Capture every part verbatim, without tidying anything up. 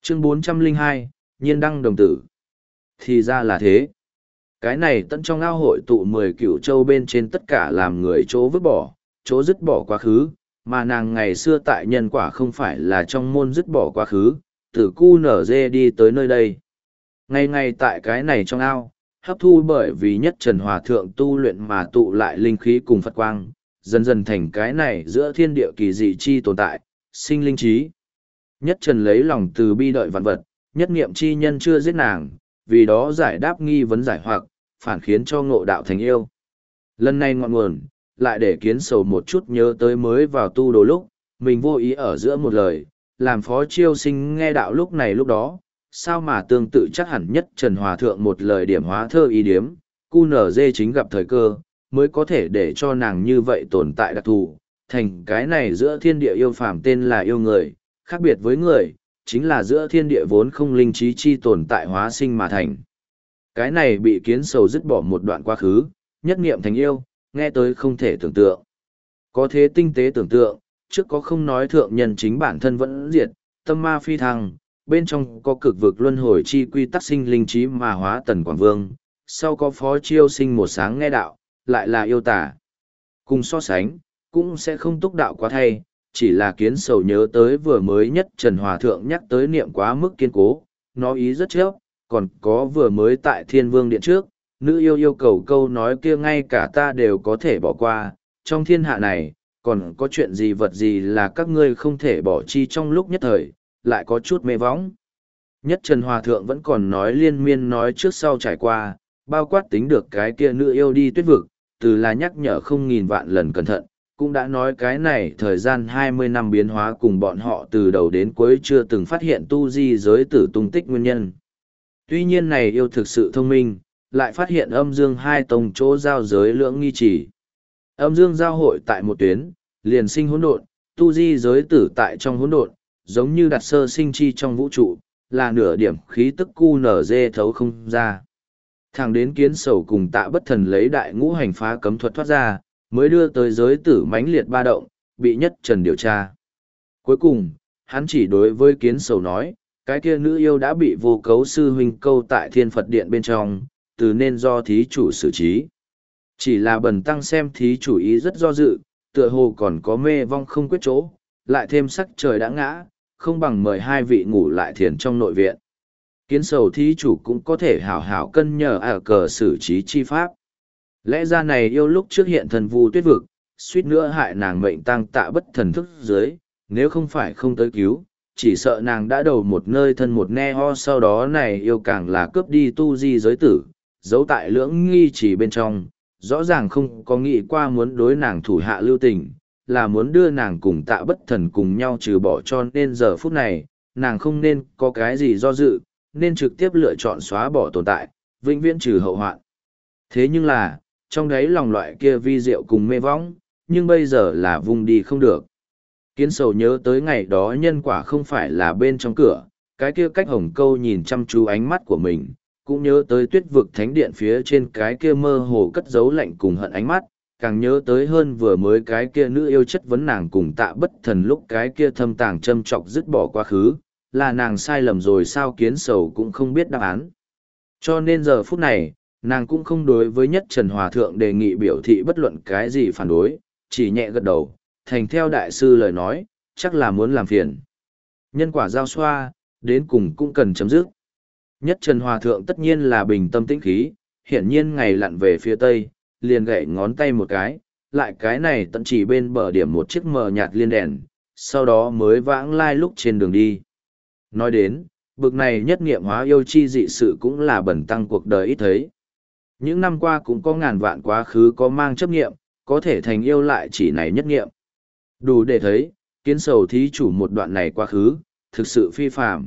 Chương bốn trăm lẻ hai, Nhiên đăng đồng tử. Thì ra là thế. Cái này tận trong ao hội tụ mười cửu châu bên trên tất cả làm người chỗ vứt bỏ, chỗ dứt bỏ quá khứ, mà nàng ngày xưa tại nhân quả không phải là trong môn dứt bỏ quá khứ, từ cu nở dê đi tới nơi đây. Ngày ngày tại cái này trong ao, hấp thu bởi vì nhất trần hòa thượng tu luyện mà tụ lại linh khí cùng Phật quang, dần dần thành cái này giữa thiên địa kỳ dị chi tồn tại, sinh linh trí. Nhất trần lấy lòng từ bi đợi vạn vật, nhất niệm chi nhân chưa giết nàng, vì đó giải đáp nghi vấn giải hoặc, phản khiến cho ngộ đạo thành yêu. Lần này ngọn nguồn, lại để kiến sầu một chút nhớ tới mới vào tu đồ lúc, mình vô ý ở giữa một lời, làm phó chiêu sinh nghe đạo lúc này lúc đó, sao mà tương tự chắc hẳn nhất Trần Hòa Thượng một lời điểm hóa thơ ý điếm, cu nở dê chính gặp thời cơ, mới có thể để cho nàng như vậy tồn tại đặc thù, thành cái này giữa thiên địa yêu phàm tên là yêu người, khác biệt với người, chính là giữa thiên địa vốn không linh trí chi tồn tại hóa sinh mà thành. Cái này bị kiến sầu dứt bỏ một đoạn quá khứ, nhất niệm thành yêu, nghe tới không thể tưởng tượng. Có thế tinh tế tưởng tượng, trước có không nói thượng nhân chính bản thân vẫn diệt, tâm ma phi thăng, bên trong có cực vực luân hồi chi quy tắc sinh linh trí mà hóa tần quảng vương, sau có phó chiêu sinh một sáng nghe đạo, lại là yêu tả. Cùng so sánh, cũng sẽ không túc đạo quá thay, chỉ là kiến sầu nhớ tới vừa mới nhất Trần Hòa Thượng nhắc tới niệm quá mức kiên cố, nó ý rất chớp, còn có vừa mới tại Thiên Vương Điện trước, nữ yêu yêu cầu câu nói kia ngay cả ta đều có thể bỏ qua, trong thiên hạ này, còn có chuyện gì vật gì là các ngươi không thể bỏ chi trong lúc nhất thời, lại có chút mê võng. Nhất Trần Hòa Thượng vẫn còn nói liên miên nói trước sau trải qua, bao quát tính được cái kia nữ yêu đi tuyết vực, từ là nhắc nhở không nghìn vạn lần cẩn thận, cũng đã nói cái này thời gian hai mươi năm biến hóa cùng bọn họ từ đầu đến cuối chưa từng phát hiện tu di giới tử tung tích nguyên nhân. Tuy nhiên này yêu thực sự thông minh, lại phát hiện âm dương hai tông chỗ giao giới lưỡng nghi chỉ. Âm dương giao hội tại một tuyến, liền sinh hỗn độn, tu di giới tử tại trong hỗn độn, giống như đặt sơ sinh chi trong vũ trụ, là nửa điểm khí tức cu nở dê thấu không ra. Thẳng đến kiến sầu cùng tạ bất thần lấy đại ngũ hành phá cấm thuật thoát ra, mới đưa tới giới tử mãnh liệt ba động, bị nhất trần điều tra. Cuối cùng, hắn chỉ đối với kiến sầu nói, cái kia nữ yêu đã bị vô cấu sư huynh câu tại thiên Phật điện bên trong, từ nên do thí chủ xử trí. Chỉ là bần tăng xem thí chủ ý rất do dự, tựa hồ còn có mê vong không quyết chỗ, lại thêm sắc trời đã ngã, không bằng mời hai vị ngủ lại thiền trong nội viện. Kiến sầu thí chủ cũng có thể hảo hảo cân nhờ ở cờ xử trí chi pháp. Lẽ ra này yêu lúc trước hiện thần vu tuyết vực, suýt nữa hại nàng mệnh tăng tạ bất thần thức dưới, nếu không phải không tới cứu, chỉ sợ nàng đã đầu một nơi thân một ne ho, sau đó này yêu càng là cướp đi tu di giới tử, giấu tại lưỡng nghi chỉ bên trong, rõ ràng không có nghĩ qua muốn đối nàng thủ hạ lưu tình, là muốn đưa nàng cùng tạ bất thần cùng nhau trừ bỏ, cho nên giờ phút này, nàng không nên có cái gì do dự, nên trực tiếp lựa chọn xóa bỏ tồn tại, vĩnh viễn trừ hậu hoạn. Thế nhưng là, trong đấy lòng loại kia vi diệu cùng mê võng, nhưng bây giờ là vùng đi không được. Kiến sầu nhớ tới ngày đó nhân quả không phải là bên trong cửa, cái kia cách hồng câu nhìn chăm chú ánh mắt của mình, cũng nhớ tới tuyết vực thánh điện phía trên cái kia mơ hồ cất giấu lạnh cùng hận ánh mắt, càng nhớ tới hơn vừa mới cái kia nữ yêu chất vấn nàng cùng tạ bất thần lúc cái kia thâm tàng châm trọc dứt bỏ quá khứ, là nàng sai lầm rồi sao kiến sầu cũng không biết đáp án. Cho nên giờ phút này, nàng cũng không đối với nhất Trần Hòa Thượng đề nghị biểu thị bất luận cái gì phản đối, chỉ nhẹ gật đầu, thành theo đại sư lời nói, chắc là muốn làm phiền. Nhân quả giao xoa, đến cùng cũng cần chấm dứt. Nhất Trần Hòa Thượng tất nhiên là bình tâm tĩnh khí, hiển nhiên ngày lặn về phía tây, liền gậy ngón tay một cái, lại cái này tận chỉ bên bờ điểm một chiếc mờ nhạt liên đèn, sau đó mới vãng lai lúc trên đường đi. Nói đến, bực này nhất nghiệm hóa yêu chi dị sự cũng là bẩn tăng cuộc đời ít thấy. Những năm qua cũng có ngàn vạn quá khứ có mang chấp nghiệm, có thể thành yêu lại chỉ này nhất nghiệm. Đủ để thấy, kiến sầu thí chủ một đoạn này quá khứ, thực sự phi phàm.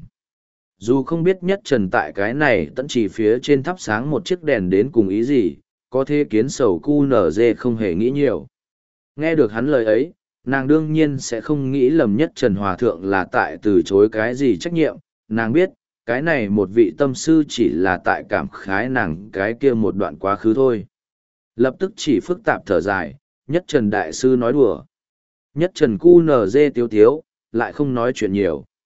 Dù không biết nhất trần tại cái này tận chỉ phía trên thắp sáng một chiếc đèn đến cùng ý gì, có thế kiến sầu cu nở dê không hề nghĩ nhiều. Nghe được hắn lời ấy, nàng đương nhiên sẽ không nghĩ lầm nhất Trần Hòa Thượng là tại từ chối cái gì trách nhiệm, nàng biết, cái này một vị tâm sư chỉ là tại cảm khái nàng cái kia một đoạn quá khứ thôi. Lập tức chỉ phức tạp thở dài, nhất Trần Đại Sư nói đùa. Nhất Trần cu nở dê tiếu tiếu, lại không nói chuyện nhiều.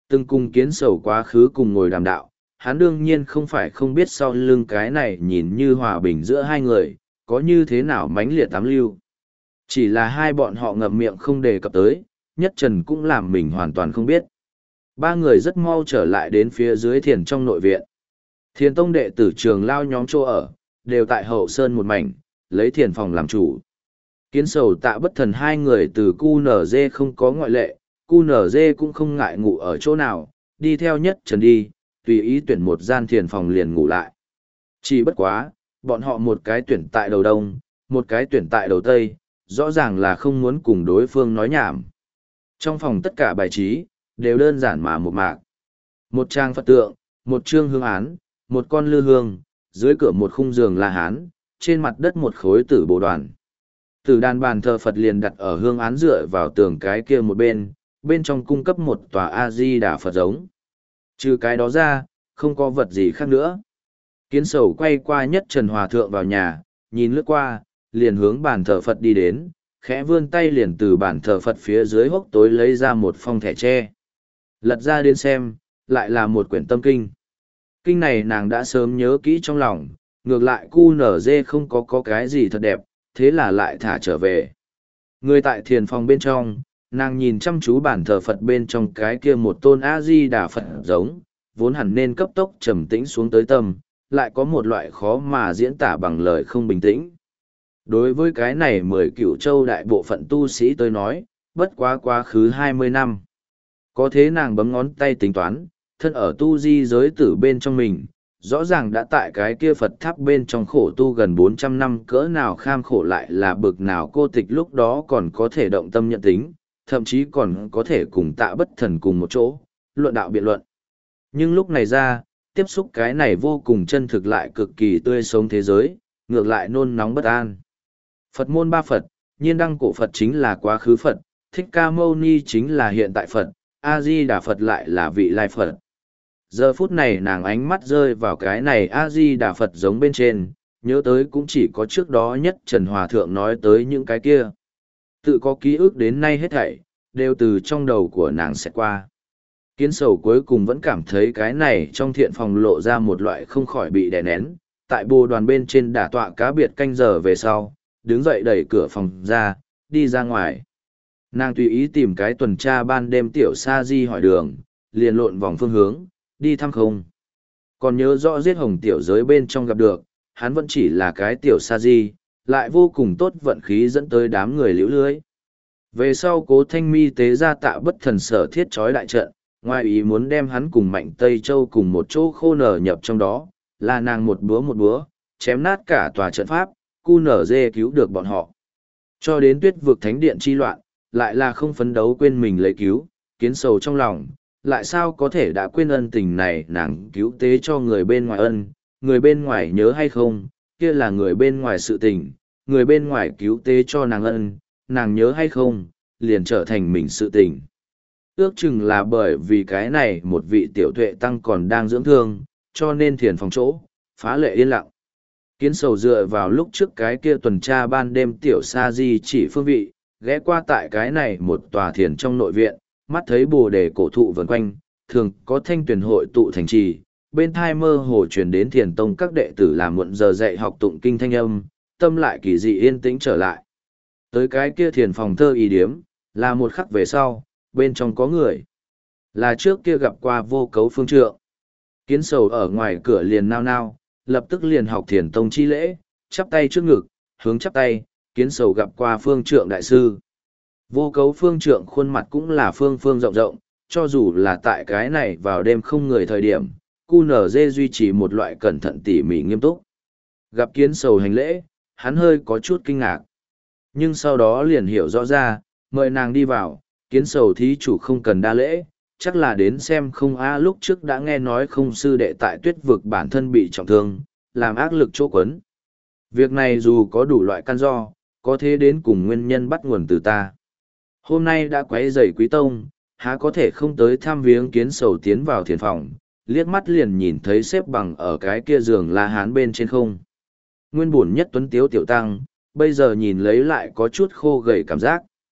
Từng cùng kiến sầu quá khứ cùng ngồi đàm đạo, hắn đương nhiên không phải không biết sau lưng cái này nhìn như hòa bình giữa hai người, có như thế nào mãnh liệt tám lưu. Chỉ là hai bọn họ ngậm miệng không đề cập tới, nhất trần cũng làm mình hoàn toàn không biết. Ba người rất mau trở lại đến phía dưới thiền trong nội viện. Thiền tông đệ tử trường lao nhóm chỗ ở, đều tại hậu sơn một mảnh, lấy thiền phòng làm chủ. Kiến sầu tạ bất thần hai người từ cu nở dê không có ngoại lệ, cu nở dê cũng không ngại ngủ ở chỗ nào, đi theo nhất trần đi, tùy ý tuyển một gian thiền phòng liền ngủ lại. Chỉ bất quá, bọn họ một cái tuyển tại đầu đông, một cái tuyển tại đầu tây, rõ ràng là không muốn cùng đối phương nói nhảm. Trong phòng tất cả bài trí, đều đơn giản mà một mạc. Một trang Phật tượng, một chương hương án, một con lư hương, dưới cửa một khung giường La Hán, trên mặt đất một khối tử bồ đoàn. Tử đàn bàn thờ Phật liền đặt ở hương án dựa vào tường cái kia một bên, bên trong cung cấp một tòa A-di-đà Phật giống. Trừ cái đó ra, không có vật gì khác nữa. Kiến sầu quay qua nhất Trần Hòa Thượng vào nhà, nhìn lướt qua, liền hướng bàn thờ Phật đi đến, khẽ vươn tay liền từ bàn thờ Phật phía dưới hốc tối lấy ra một phong thẻ tre. Lật ra đến xem, lại là một quyển tâm kinh. Kinh này nàng đã sớm nhớ kỹ trong lòng, ngược lại cu nở dê không có có cái gì thật đẹp, thế là lại thả trở về. Người tại thiền phòng bên trong, nàng nhìn chăm chú bản thờ Phật bên trong cái kia một tôn A-di-đà Phật giống, vốn hẳn nên cấp tốc trầm tĩnh xuống tới tâm, lại có một loại khó mà diễn tả bằng lời không bình tĩnh. Đối với cái này mười cửu châu đại bộ phận tu sĩ tôi nói, bất quá quá khứ hai mươi năm. Có thế nàng bấm ngón tay tính toán, thân ở tu di giới tử bên trong mình, rõ ràng đã tại cái kia Phật tháp bên trong khổ tu gần bốn trăm năm, cỡ nào kham khổ lại là bực nào cô tịch lúc đó còn có thể động tâm nhận tính, thậm chí còn có thể cùng tạ bất thần cùng một chỗ, luận đạo biện luận. Nhưng lúc này ra, tiếp xúc cái này vô cùng chân thực lại cực kỳ tươi sống thế giới, ngược lại nôn nóng bất an. Phật môn ba Phật, nhiên đăng cổ Phật chính là quá khứ Phật, Thích Ca Mâu Ni chính là hiện tại Phật, A-di-đà Phật lại là vị lai Phật. Giờ phút này nàng ánh mắt rơi vào cái này A-di-đà Phật giống bên trên, nhớ tới cũng chỉ có trước đó nhất Trần Hòa Thượng nói tới những cái kia. Tự có ký ức đến nay hết thảy, đều từ trong đầu của nàng sẽ qua. Kiến sầu cuối cùng vẫn cảm thấy cái này trong thiện phòng lộ ra một loại không khỏi bị đè nén, tại bồ đoàn bên trên đả tọa cá biệt canh giờ về sau, đứng dậy đẩy cửa phòng ra, đi ra ngoài. Nàng tùy ý tìm cái tuần tra ban đêm tiểu sa di hỏi đường, liền lộn vòng phương hướng, đi thăm không. Còn nhớ rõ giết hồng tiểu giới bên trong gặp được, hắn vẫn chỉ là cái tiểu sa di, lại vô cùng tốt vận khí dẫn tới đám người liễu lưới. Về sau cố thanh mi tế ra tạ bất thần sở thiết trói đại trận, ngoài ý muốn đem hắn cùng mạnh Tây Châu cùng một chỗ khô nở nhập trong đó, là nàng một búa một búa, chém nát cả tòa trận pháp, cu nở dê cứu được bọn họ. Cho đến tuyết vực thánh điện chi loạn, lại là không phấn đấu quên mình lấy cứu, kiến sầu trong lòng, lại sao có thể đã quên ân tình này nàng cứu tế cho người bên ngoài ân, người bên ngoài nhớ hay không, kia là người bên ngoài sự tình, người bên ngoài cứu tế cho nàng ân, nàng nhớ hay không, liền trở thành mình sự tình. Ước chừng là bởi vì cái này một vị tiểu tuệ tăng còn đang dưỡng thương, cho nên thiền phòng chỗ, phá lệ yên lặng. Kiến sầu dựa vào lúc trước cái kia tuần tra ban đêm tiểu sa di chỉ phương vị, ghé qua tại cái này một tòa thiền trong nội viện, mắt thấy bồ đề cổ thụ vần quanh, thường có thanh tuyển hội tụ thành trì, bên thai mơ hồ truyền đến thiền tông các đệ tử làm muộn giờ dạy học tụng kinh thanh âm, tâm lại kỳ dị yên tĩnh trở lại. Tới cái kia thiền phòng thơ y điếm, là một khắc về sau, bên trong có người. Là trước kia gặp qua vô cấu phương trượng. Kiến sầu ở ngoài cửa liền nao nao, lập tức liền học thiền tông chi lễ, chắp tay trước ngực, hướng chắp tay, kiến sầu gặp qua phương trượng đại sư. Vô cấu phương trượng khuôn mặt cũng là phương phương rộng rộng, cho dù là tại cái này vào đêm không người thời điểm, cu nở dê duy trì một loại cẩn thận tỉ mỉ nghiêm túc. Gặp kiến sầu hành lễ, hắn hơi có chút kinh ngạc. Nhưng sau đó liền hiểu rõ ra, mời nàng đi vào, kiến sầu thí chủ không cần đa lễ, chắc là đến xem không a lúc trước đã nghe nói không sư đệ tại tuyết vực bản thân bị trọng thương, làm ác lực chỗ quấn. Việc này dù có đủ loại căn do, có thế đến cùng nguyên nhân bắt nguồn từ ta. Hôm nay đã quấy rầy quý tông, há có thể không tới thăm viếng kiến sầu tiến vào thiền phòng, liếc mắt liền nhìn thấy xếp bằng ở cái kia giường La Hán bên trên không. Nguyên bổn nhất tuấn tiếu tiểu tăng, bây giờ nhìn lấy lại có chút khô gầy cảm giác.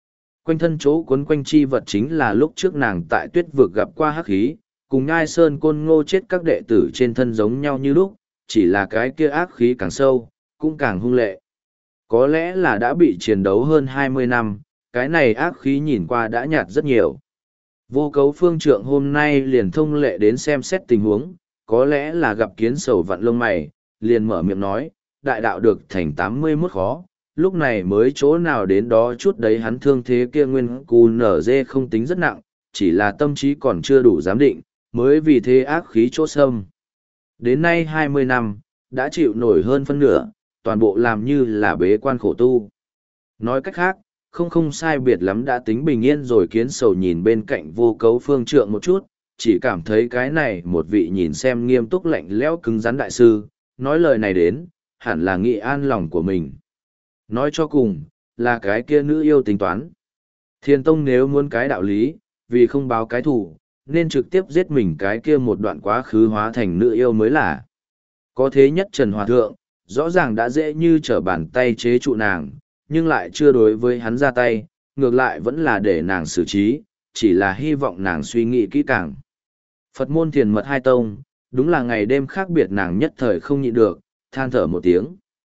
Quanh thân chỗ quấn quanh chi vật chính là lúc trước nàng tại tuyết vực gặp qua hắc khí, cùng ngai sơn côn ngô chết các đệ tử trên thân giống nhau như lúc, chỉ là cái kia ác khí càng sâu, cũng càng hung lệ. Có lẽ là đã bị chiến đấu hơn hai mươi năm, cái này ác khí nhìn qua đã nhạt rất nhiều. Vô cấu phương trượng hôm nay liền thông lệ đến xem xét tình huống, có lẽ là gặp kiến sầu vặn lông mày, liền mở miệng nói, đại đạo được thành tám mươi mốt khó, lúc này mới chỗ nào đến đó chút đấy hắn thương thế kia nguyên cù nở dê không tính rất nặng, chỉ là tâm trí còn chưa đủ giám định, mới vì thế ác khí chỗ sâm. Đến nay hai mươi năm, đã chịu nổi hơn phân nửa, toàn bộ làm như là bế quan khổ tu. Nói cách khác, không không sai biệt lắm đã tính bình yên rồi kiến sầu nhìn bên cạnh vô cấu phương trượng một chút, chỉ cảm thấy cái này một vị nhìn xem nghiêm túc lạnh lẽo cứng rắn đại sư, nói lời này đến, hẳn là nghị an lòng của mình. Nói cho cùng, là cái kia nữ yêu tính toán. Thiên Tông nếu muốn cái đạo lý, vì không báo cái thủ, nên trực tiếp giết mình cái kia một đoạn quá khứ hóa thành nữ yêu mới là. Có thế nhất Trần Hòa Thượng, rõ ràng đã dễ như trở bàn tay chế trụ nàng, nhưng lại chưa đối với hắn ra tay, ngược lại vẫn là để nàng xử trí, chỉ là hy vọng nàng suy nghĩ kỹ càng. Phật môn thiền mật hai tông, đúng là ngày đêm khác biệt nàng nhất thời không nhịn được, than thở một tiếng.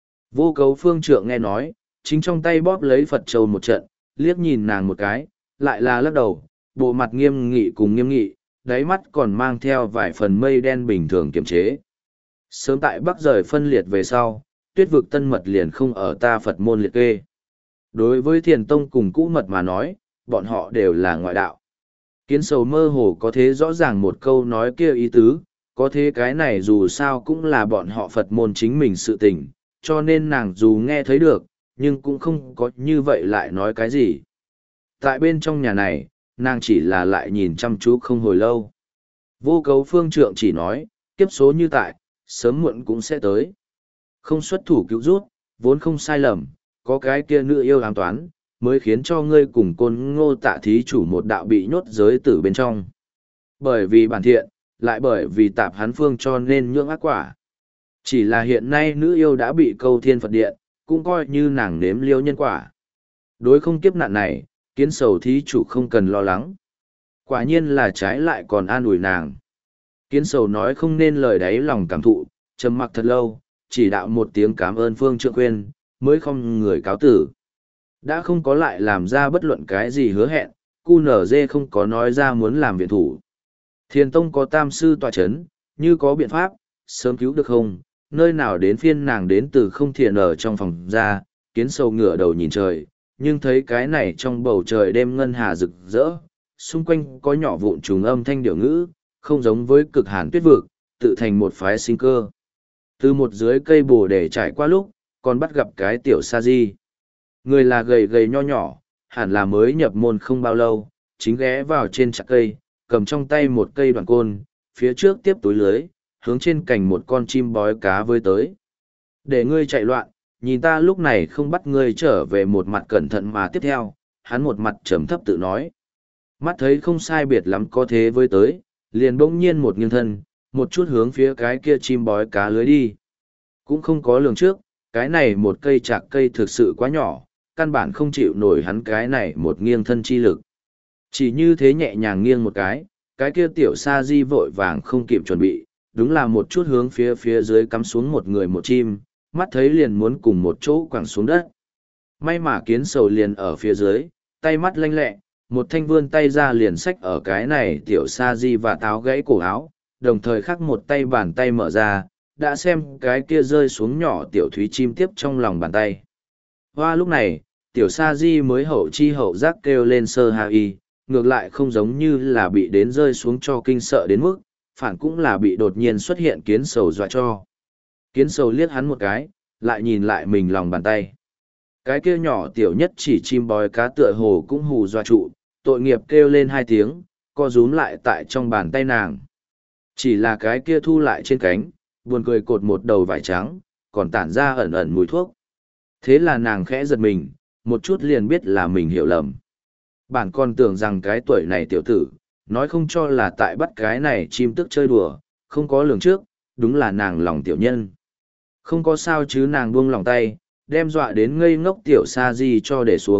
Vô cấu phương trượng nghe nói, chính trong tay bóp lấy Phật châu một trận, liếc nhìn nàng một cái, lại là lắc đầu, bộ mặt nghiêm nghị cùng nghiêm nghị, đáy mắt còn mang theo vài phần mây đen bình thường kiềm chế. Sớm tại Bắc rời phân liệt về sau, tuyết vực tân mật liền không ở ta Phật môn liệt kê. Đối với thiền tông cùng cũ mật mà nói, bọn họ đều là ngoại đạo. Kiến sầu mơ hồ có thế rõ ràng một câu nói kia ý tứ, có thế cái này dù sao cũng là bọn họ Phật môn chính mình sự tình, cho nên nàng dù nghe thấy được, nhưng cũng không có như vậy lại nói cái gì. Tại bên trong nhà này, nàng chỉ là lại nhìn chăm chú không hồi lâu. Vô cấu phương trượng chỉ nói, kiếp số như tại, sớm muộn cũng sẽ tới. Không xuất thủ cứu rút, vốn không sai lầm, có cái kia nữ yêu ám toán, mới khiến cho ngươi cùng côn ngô tạ thí chủ một đạo bị nhốt giới tử bên trong. Bởi vì bản thiện, lại bởi vì tạp hắn phương cho nên nhưỡng ác quả. Chỉ là hiện nay nữ yêu đã bị câu thiên Phật điện, cũng coi như nàng nếm liêu nhân quả. Đối không kiếp nạn này, kiến sầu thí chủ không cần lo lắng. Quả nhiên là trái lại còn an ủi nàng. Kiến sầu nói không nên lời đáy lòng cảm thụ, trầm mặc thật lâu, chỉ đạo một tiếng cảm ơn phương trượng khuyên, mới không người cáo tử. Đã không có lại làm ra bất luận cái gì hứa hẹn, cu nở dê không có nói ra muốn làm viện thủ. Thiền tông có tam sư tọa chấn, như có biện pháp, sớm cứu được không, nơi nào đến phiên nàng đến từ không thiền ở trong phòng ra, kiến sầu ngửa đầu nhìn trời, nhưng thấy cái này trong bầu trời đêm ngân hà rực rỡ, xung quanh có nhỏ vụn trùng âm thanh điệu ngữ, không giống với cực hàn tuyết vực, tự thành một phái sinh cơ. Từ một dưới cây bồ để trải qua lúc, còn bắt gặp cái tiểu sa di. Người là gầy gầy nho nhỏ, hẳn là mới nhập môn không bao lâu, chính ghé vào trên chặt cây, cầm trong tay một cây đoàn côn, phía trước tiếp túi lưới, hướng trên cành một con chim bói cá với tới. Để ngươi chạy loạn, nhìn ta lúc này không bắt ngươi trở về một mặt cẩn thận mà tiếp theo, hắn một mặt trầm thấp tự nói. Mắt thấy không sai biệt lắm có thế với tới, liền bỗng nhiên một nghiêng thân, một chút hướng phía cái kia chim bói cá lưới đi. Cũng không có lường trước, cái này một cây chạc cây thực sự quá nhỏ, căn bản không chịu nổi hắn cái này một nghiêng thân chi lực. Chỉ như thế nhẹ nhàng nghiêng một cái, cái kia tiểu sa di vội vàng không kịp chuẩn bị, đúng là một chút hướng phía phía dưới cắm xuống một người một chim, mắt thấy liền muốn cùng một chỗ quẳng xuống đất. May mà kiến sầu liền ở phía dưới, tay mắt lanh lẹ, một thanh vươn tay ra liền xách ở cái này tiểu sa di và táo gãy cổ áo, đồng thời khắc một tay bàn tay mở ra, đã xem cái kia rơi xuống nhỏ tiểu thúy chim tiếp trong lòng bàn tay. Hoa lúc này, tiểu sa di mới hậu chi hậu giác kêu lên sơ ha y, ngược lại không giống như là bị đến rơi xuống cho kinh sợ đến mức, phản cũng là bị đột nhiên xuất hiện kiến sầu dọa cho. Kiến sầu liếc hắn một cái, lại nhìn lại mình lòng bàn tay. Cái kia nhỏ tiểu nhất chỉ chim bói cá tựa hồ cũng hù dọa trụ, tội nghiệp kêu lên hai tiếng, co rúm lại tại trong bàn tay nàng. Chỉ là cái kia thu lại trên cánh, buồn cười cột một đầu vải trắng, còn tản ra ẩn ẩn mùi thuốc. Thế là nàng khẽ giật mình, một chút liền biết là mình hiểu lầm. Bản còn tưởng rằng cái tuổi này tiểu tử, nói không cho là tại bắt cái này chim tức chơi đùa, không có lường trước, đúng là nàng lòng tiểu nhân. Không có sao chứ nàng buông lòng tay, đem dọa đến ngây ngốc tiểu sa di cho để xuống,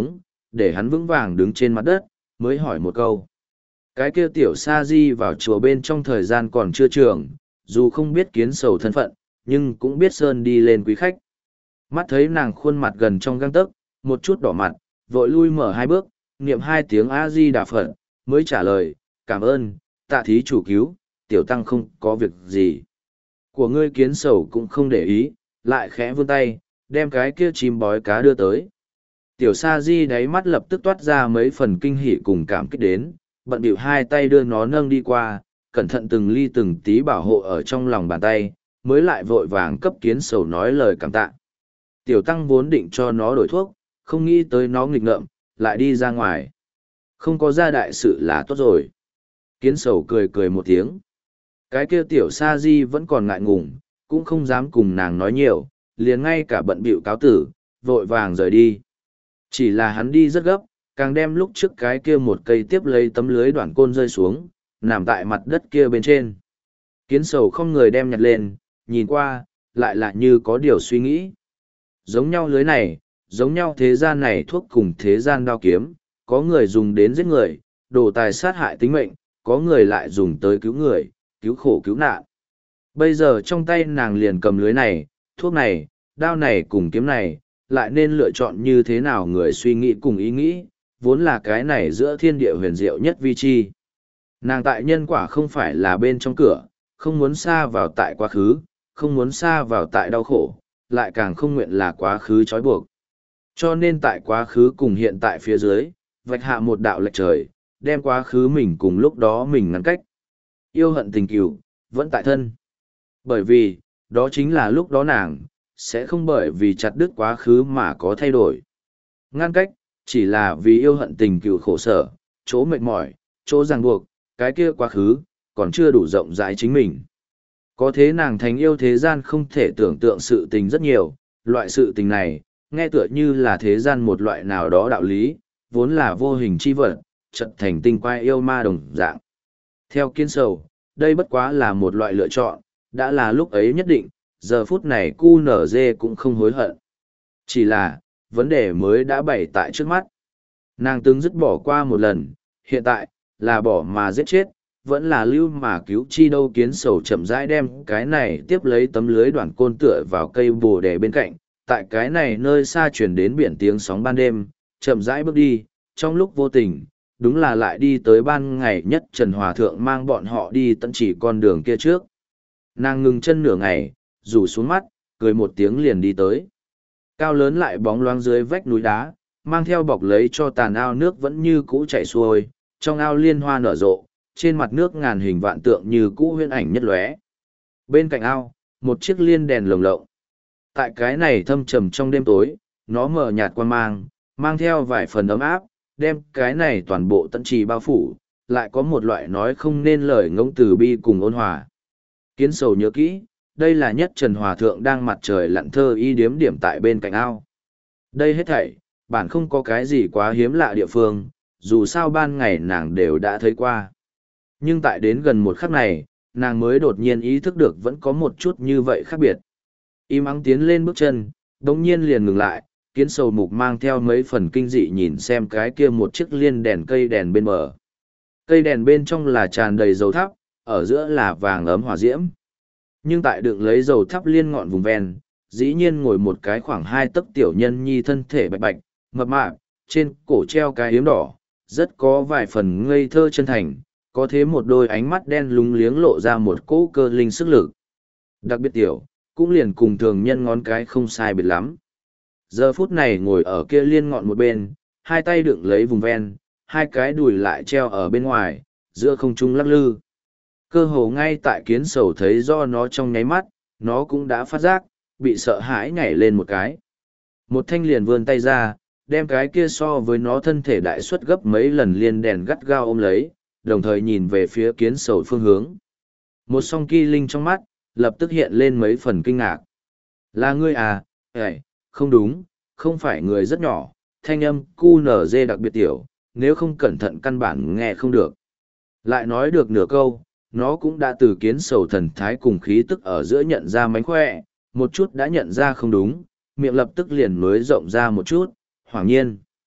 để hắn vững vàng đứng trên mặt đất, mới hỏi một câu. Cái kia tiểu sa di vào chùa bên trong thời gian còn chưa trường, dù không biết kiến sầu thân phận, nhưng cũng biết sơn đi lên quý khách. Mắt thấy nàng khuôn mặt gần trong găng tấc, một chút đỏ mặt, vội lui mở hai bước, niệm hai tiếng A Di Đà Phật, mới trả lời, cảm ơn, tạ thí chủ cứu, tiểu tăng không có việc gì. Của ngươi kiến sầu cũng không để ý, lại khẽ vươn tay, đem cái kia chim bói cá đưa tới. Tiểu sa di đáy mắt lập tức toát ra mấy phần kinh hỉ cùng cảm kích đến, bận bịu hai tay đưa nó nâng đi qua, cẩn thận từng ly từng tí bảo hộ ở trong lòng bàn tay, mới lại vội vàng cấp kiến sầu nói lời cảm tạ. Tiểu tăng vốn định cho nó đổi thuốc, không nghĩ tới nó nghịch ngợm, lại đi ra ngoài. Không có ra đại sự là tốt rồi. Kiến sầu cười cười một tiếng. Cái kia tiểu sa di vẫn còn ngại ngùng, cũng không dám cùng nàng nói nhiều, liền ngay cả bận bịu cáo tử, vội vàng rời đi. Chỉ là hắn đi rất gấp, càng đem lúc trước cái kia một cây tiếp lấy tấm lưới đoạn côn rơi xuống, nằm tại mặt đất kia bên trên. Kiến sầu không người đem nhặt lên, nhìn qua, lại lại như có điều suy nghĩ. Giống nhau lưới này, giống nhau thế gian này thuốc cùng thế gian đao kiếm, có người dùng đến giết người, đồ tài sát hại tính mệnh, có người lại dùng tới cứu người, cứu khổ cứu nạn. Bây giờ trong tay nàng liền cầm lưới này, thuốc này, đao này cùng kiếm này, lại nên lựa chọn như thế nào người suy nghĩ cùng ý nghĩ, vốn là cái này giữa thiên địa huyền diệu nhất vi chi. Nàng tại nhân quả không phải là bên trong cửa, không muốn xa vào tại quá khứ, không muốn xa vào tại đau khổ, lại càng không nguyện là quá khứ trói buộc. Cho nên tại quá khứ cùng hiện tại phía dưới, vạch hạ một đạo lệch trời, đem quá khứ mình cùng lúc đó mình ngăn cách. Yêu hận tình cừu, vẫn tại thân. Bởi vì, đó chính là lúc đó nàng, sẽ không bởi vì chặt đứt quá khứ mà có thay đổi. Ngăn cách, chỉ là vì yêu hận tình cừu khổ sở, chỗ mệt mỏi, chỗ ràng buộc, cái kia quá khứ, còn chưa đủ rộng rãi chính mình. Có thế nàng thành yêu thế gian không thể tưởng tượng sự tình rất nhiều, loại sự tình này, nghe tựa như là thế gian một loại nào đó đạo lý, vốn là vô hình chi vật, trận thành tinh quái yêu ma đồng dạng. Theo kiên sầu, đây bất quá là một loại lựa chọn, đã là lúc ấy nhất định, giờ phút này cu nở dê cũng không hối hận. Chỉ là, vấn đề mới đã bày tại trước mắt. Nàng từng dứt bỏ qua một lần, hiện tại, là bỏ mà giết chết, vẫn là lưu mà cứu chi đâu. Kiến sầu chậm rãi đem cái này tiếp lấy tấm lưới đoạn côn tựa vào cây bồ đề bên cạnh, tại cái này nơi xa chuyển đến biển tiếng sóng ban đêm, chậm rãi bước đi, trong lúc vô tình, đúng là lại đi tới ban ngày nhất Trần Hòa Thượng mang bọn họ đi tận chỉ con đường kia trước. Nàng ngừng chân nửa ngày, rủ xuống mắt, cười một tiếng liền đi tới. Cao lớn lại bóng loáng dưới vách núi đá, mang theo bọc lấy cho tàn ao nước vẫn như cũ chảy xuôi, trong ao liên hoa nở rộ, trên mặt nước ngàn hình vạn tượng như cũ huyễn ảnh nhất lóe. Bên cạnh ao, một chiếc liên đèn lồng lộng. Tại cái này thâm trầm trong đêm tối, nó mở nhạt quan mang, mang theo vài phần ấm áp, đem cái này toàn bộ tận trì bao phủ, lại có một loại nói không nên lời ngông từ bi cùng ôn hòa. Kiến sầu nhớ kỹ, đây là nhất Trần Hòa Thượng đang mặt trời lặn thơ y điếm điểm tại bên cạnh ao. Đây hết thảy, bản không có cái gì quá hiếm lạ địa phương, dù sao ban ngày nàng đều đã thấy qua. Nhưng tại đến gần một khắc này, nàng mới đột nhiên ý thức được vẫn có một chút như vậy khác biệt. Im ắng tiến lên bước chân, đống nhiên liền ngừng lại, kiến sầu mục mang theo mấy phần kinh dị nhìn xem cái kia một chiếc liên đèn cây đèn bên bờ. Cây đèn bên trong là tràn đầy dầu thắp, ở giữa là vàng ấm hỏa diễm. Nhưng tại đựng lấy dầu thắp liên ngọn vùng ven, dĩ nhiên ngồi một cái khoảng hai tấc tiểu nhân nhi thân thể bạch bạch, mập mạp, trên cổ treo cái yếm đỏ, rất có vài phần ngây thơ chân thành, có thế một đôi ánh mắt đen lúng liếng lộ ra một cỗ cơ linh sức lực. Đặc biệt tiểu, cũng liền cùng thường nhân ngón cái không sai biệt lắm. Giờ phút này ngồi ở kia liên ngọn một bên, hai tay đựng lấy vùng ven, hai cái đùi lại treo ở bên ngoài, giữa không trung lắc lư. Cơ hồ ngay tại kiến sầu thấy do nó trong nháy mắt, nó cũng đã phát giác, bị sợ hãi nhảy lên một cái. Một thanh liền vươn tay ra, đem cái kia so với nó thân thể đại suất gấp mấy lần liên đèn gắt gao ôm lấy, đồng thời nhìn về phía kiến sầu phương hướng. Một song kỳ linh trong mắt, lập tức hiện lên mấy phần kinh ngạc. Là ngươi à, ê, không đúng, không phải người rất nhỏ, thanh âm cu nở dê đặc biệt tiểu, nếu không cẩn thận căn bản nghe không được. Lại nói được nửa câu, nó cũng đã từ kiến sầu thần thái cùng khí tức ở giữa nhận ra mánh khỏe, một chút đã nhận ra không đúng, miệng lập tức liền mới rộng ra một chút, hoảng nhiên.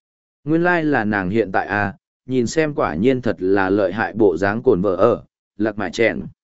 Nguyên lai là nàng hiện tại à, nhìn xem quả nhiên thật là lợi hại bộ dáng cồn vợ ở, lạc mại chèn.